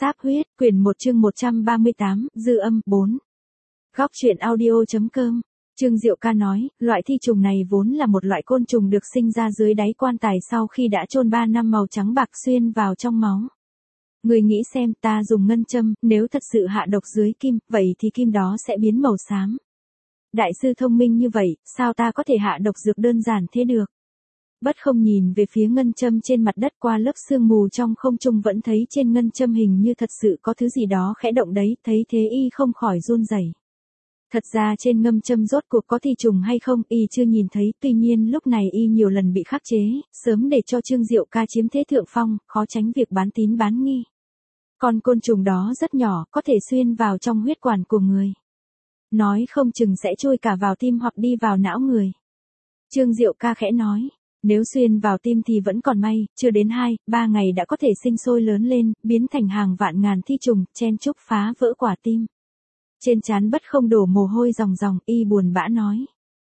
Sáp huyết, quyển 1 chương 138, dư âm, 4. Góc truyện audio.com. Trương Diệu Ca nói, loại thi trùng này vốn là một loại côn trùng được sinh ra dưới đáy quan tài sau khi đã chôn 3 năm, màu trắng bạc xuyên vào trong máu. Người nghĩ xem, ta dùng ngân châm, nếu thật sự hạ độc dưới kim, vậy thì kim đó sẽ biến màu xám. Đại sư thông minh như vậy, sao ta có thể hạ độc dược đơn giản thế được? Bất Không nhìn về phía ngân châm trên mặt đất, qua lớp sương mù trong không trung vẫn thấy trên ngân châm hình như thật sự có thứ gì đó khẽ động đấy, thấy thế y không khỏi run rẩy. Thật ra trên ngâm châm rốt cuộc có thi trùng hay không, y chưa nhìn thấy, tuy nhiên lúc này y nhiều lần bị khắc chế, sớm để cho Trương Diệu Ca chiếm thế thượng phong, khó tránh việc bán tín bán nghi. Con côn trùng đó rất nhỏ, có thể xuyên vào trong huyết quản của người. Nói không chừng sẽ chui cả vào tim hoặc đi vào não người. Trương Diệu Ca khẽ nói. Nếu xuyên vào tim thì vẫn còn may, chưa đến 2-3 ngày đã có thể sinh sôi lớn lên, biến thành hàng vạn ngàn thi trùng, chen chúc phá vỡ quả tim. Trên trán Bất Không đổ mồ hôi ròng ròng, y buồn bã nói.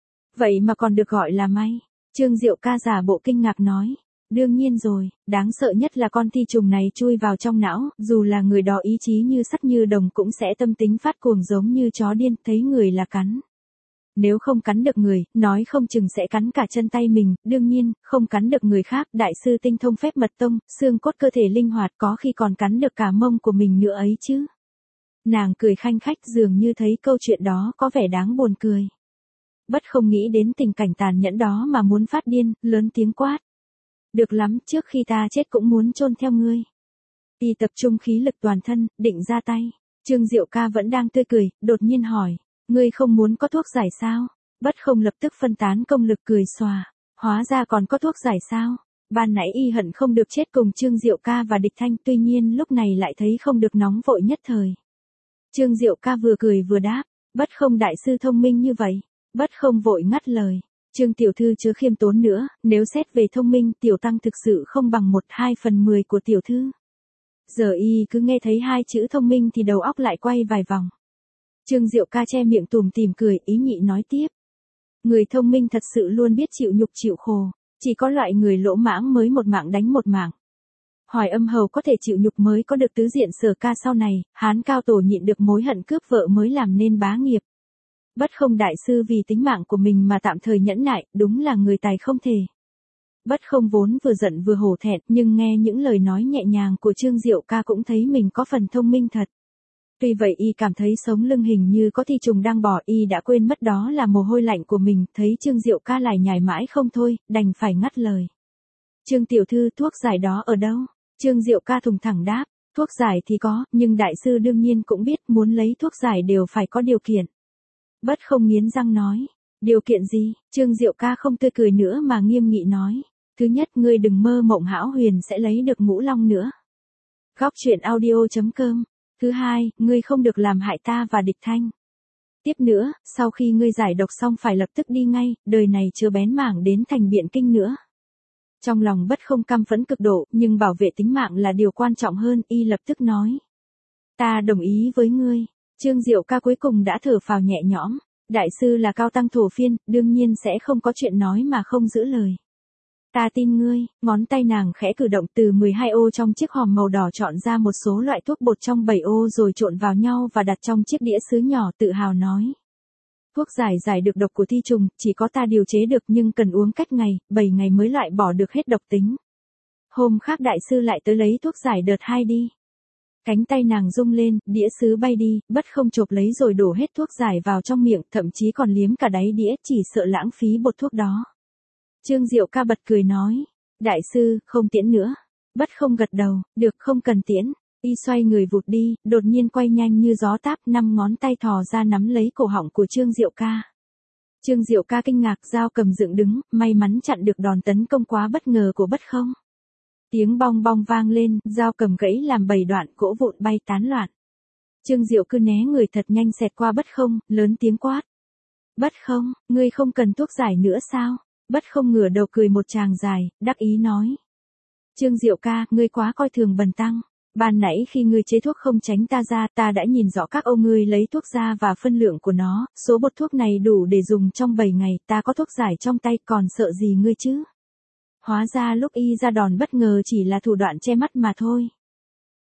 Vậy mà còn được gọi là may. Trương Diệu Ca giả bộ kinh ngạc nói. Đương nhiên rồi, đáng sợ nhất là con thi trùng này chui vào trong não, dù là người đó ý chí như sắt như đồng cũng sẽ tâm tính phát cuồng giống như chó điên, thấy người là cắn. Nếu không cắn được người, nói không chừng sẽ cắn cả chân tay mình, đương nhiên, không cắn được người khác, đại sư tinh thông phép mật tông, xương cốt cơ thể linh hoạt, có khi còn cắn được cả mông của mình nữa ấy chứ. Nàng cười khanh khách, dường như thấy câu chuyện đó có vẻ đáng buồn cười. Bất Không nghĩ đến tình cảnh tàn nhẫn đó mà muốn phát điên, lớn tiếng quát. Được lắm, trước khi ta chết cũng muốn chôn theo ngươi. Y tập trung khí lực toàn thân, định ra tay. Trương Diệu Ca vẫn đang tươi cười, đột nhiên hỏi. Ngươi không muốn có thuốc giải sao? Bất Không lập tức phân tán công lực cười xòa. Hóa ra còn có thuốc giải sao? Ban nãy y hận không được chết cùng Trương Diệu Ca và Địch Thanh, tuy nhiên lúc này lại thấy không được nóng vội nhất thời. Trương Diệu Ca vừa cười vừa đáp. Bất Không đại sư thông minh như vậy. Bất Không vội ngắt lời. Trương tiểu thư chớ khiêm tốn nữa, nếu xét về thông minh, tiểu tăng thực sự không bằng 1/2/10 của tiểu thư. Giờ y cứ nghe thấy hai chữ thông minh thì đầu óc lại quay vài vòng. Trương Diệu Ca che miệng tủm tỉm cười, ý nhị nói tiếp. Người thông minh thật sự luôn biết chịu nhục chịu khổ, chỉ có loại người lỗ mãng mới một mạng đánh một mạng. Hoài Âm hầu có thể chịu nhục mới có được tứ diện Sở Ca sau này, Hán cao tổ nhịn được mối hận cướp vợ mới làm nên bá nghiệp. Bất Không đại sư vì tính mạng của mình mà tạm thời nhẫn nại, đúng là người tài không thể. Bất Không vốn vừa giận vừa hổ thẹn, nhưng nghe những lời nói nhẹ nhàng của Trương Diệu Ca cũng thấy mình có phần thông minh thật. Tuy vậy y cảm thấy sống lưng hình như có thi trùng đang bò, y đã quên mất đó là mồ hôi lạnh của mình, thấy Trương Diệu Ca lại nhải mãi không thôi, đành phải ngắt lời. Trương tiểu thư, thuốc giải đó ở đâu? Trương Diệu Ca thùng thẳng đáp, thuốc giải thì có, nhưng đại sư đương nhiên cũng biết muốn lấy thuốc giải đều phải có điều kiện. Bất Không nghiến răng nói, điều kiện gì? Trương Diệu Ca không tươi cười nữa mà nghiêm nghị nói. Thứ nhất, ngươi đừng mơ mộng hão huyền sẽ lấy được Ngũ Long nữa. Góc truyện audio.com. Thứ hai, ngươi không được làm hại ta và Địch Thanh. Tiếp nữa, sau khi ngươi giải độc xong phải lập tức đi ngay, đời này chưa bén mảng đến thành Biện Kinh nữa. Trong lòng Bất Không căm phẫn cực độ, nhưng bảo vệ tính mạng là điều quan trọng hơn, y lập tức nói. Ta đồng ý với ngươi. Trương Diệu Ca cuối cùng đã thở phào nhẹ nhõm. Đại sư là cao tăng thổ phiên, đương nhiên sẽ không có chuyện nói mà không giữ lời. Ta tin ngươi. Ngón tay nàng khẽ cử động, từ 12 ô trong chiếc hòm màu đỏ chọn ra một số loại thuốc bột trong 7 ô rồi trộn vào nhau và đặt trong chiếc đĩa sứ nhỏ, tự hào nói. Thuốc giải được độc của thi trùng, chỉ có ta điều chế được, nhưng cần uống cách ngày, 7 ngày mới loại bỏ được hết độc tính. Hôm khác đại sư lại tới lấy thuốc giải đợt 2 đi. Cánh tay nàng rung lên, đĩa sứ bay đi, Bất Không chộp lấy rồi đổ hết thuốc giải vào trong miệng, thậm chí còn liếm cả đáy đĩa, chỉ sợ lãng phí bột thuốc đó. Trương Diệu Ca bật cười nói, đại sư, không tiễn nữa. Bất Không gật đầu, được, không cần tiễn. Y xoay người vụt đi, đột nhiên quay nhanh như gió táp, 5 ngón tay thò ra nắm lấy cổ họng của Trương Diệu Ca. Trương Diệu Ca kinh ngạc, dao cầm dựng đứng, may mắn chặn được đòn tấn công quá bất ngờ của Bất Không. Tiếng bong bong vang lên, dao cầm gãy làm 7 đoạn, gỗ vụn bay tán loạn. Trương Diệu cứ né người thật nhanh xẹt qua Bất Không, lớn tiếng quát. Bất Không, ngươi không cần thuốc giải nữa sao? Bất Không ngửa đầu cười một tràng dài, đắc ý nói. Trương Diệu Ca, ngươi quá coi thường bần tăng. Ban nãy khi ngươi chế thuốc không tránh ta ra, ta đã nhìn rõ các ông ngươi lấy thuốc ra và phân lượng của nó, số bột thuốc này đủ để dùng trong 7 ngày, ta có thuốc giải trong tay, còn sợ gì ngươi chứ? Hóa ra lúc y ra đòn bất ngờ chỉ là thủ đoạn che mắt mà thôi.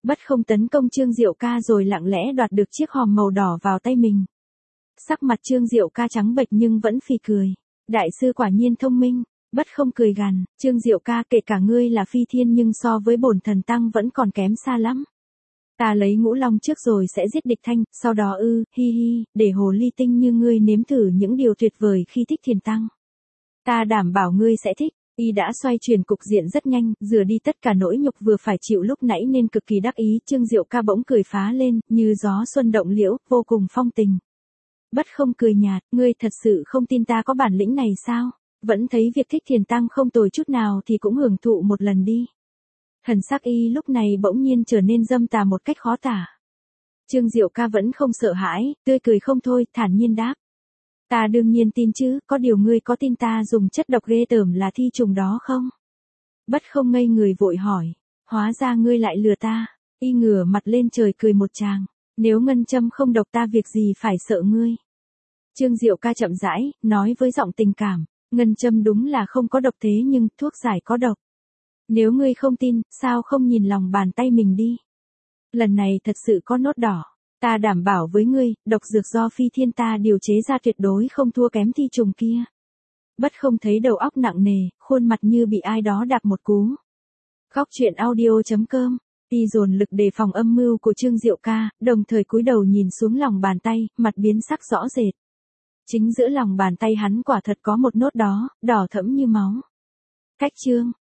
Bất không tấn công Trương Diệu Ca rồi lặng lẽ đoạt được chiếc hòm màu đỏ vào tay mình. Sắc mặt Trương Diệu Ca trắng bệch nhưng vẫn phì cười. Đại sư quả nhiên thông minh. Bất không cười gằn, Trương Diệu Ca, kể cả ngươi là phi thiên nhưng so với bổn thần tăng vẫn còn kém xa lắm. Ta lấy Ngũ Long trước rồi sẽ giết địch thanh, sau đó hi hi, để hồ ly tinh như ngươi nếm thử những điều tuyệt vời khi thích thiền tăng. Ta đảm bảo ngươi sẽ thích. Y đã xoay chuyển cục diện rất nhanh, rửa đi tất cả nỗi nhục vừa phải chịu lúc nãy nên cực kỳ đắc ý. Trương Diệu Ca bỗng cười phá lên, như gió xuân động liễu, vô cùng phong tình. Bất không cười nhạt, ngươi thật sự không tin ta có bản lĩnh này sao? Vẫn thấy việc thích thiền tăng không tồi chút nào thì cũng hưởng thụ một lần đi. Thần sắc Y lúc này bỗng nhiên trở nên dâm tà một cách khó tả. Trương Diệu Ca vẫn không sợ hãi, tươi cười không thôi, thản nhiên đáp. Ta đương nhiên tin chứ, có điều ngươi có tin ta dùng chất độc ghê tởm là thi trùng đó không? Bất không ngây người vội hỏi, hóa ra ngươi lại lừa ta. Y ngửa mặt lên trời cười một tràng, nếu ngân châm không độc ta việc gì phải sợ ngươi. Trương Diệu Ca chậm rãi, nói với giọng tình cảm, ngân châm đúng là không có độc thế nhưng thuốc giải có độc. Nếu ngươi không tin, sao không nhìn lòng bàn tay mình đi? Lần này thật sự có nốt đỏ. Ta đảm bảo với ngươi, độc dược do phi thiên ta điều chế ra tuyệt đối không thua kém thi trùng kia. Bất không thấy đầu óc nặng nề, khuôn mặt như bị ai đó đạp một cú. Góc truyện audio.com. Y dồn lực đề phòng âm mưu của Trương Diệu Ca, đồng thời cúi đầu nhìn xuống lòng bàn tay, mặt biến sắc rõ rệt. Chính giữa lòng bàn tay hắn quả thật có một nốt đó, đỏ thẫm như máu. Cách chương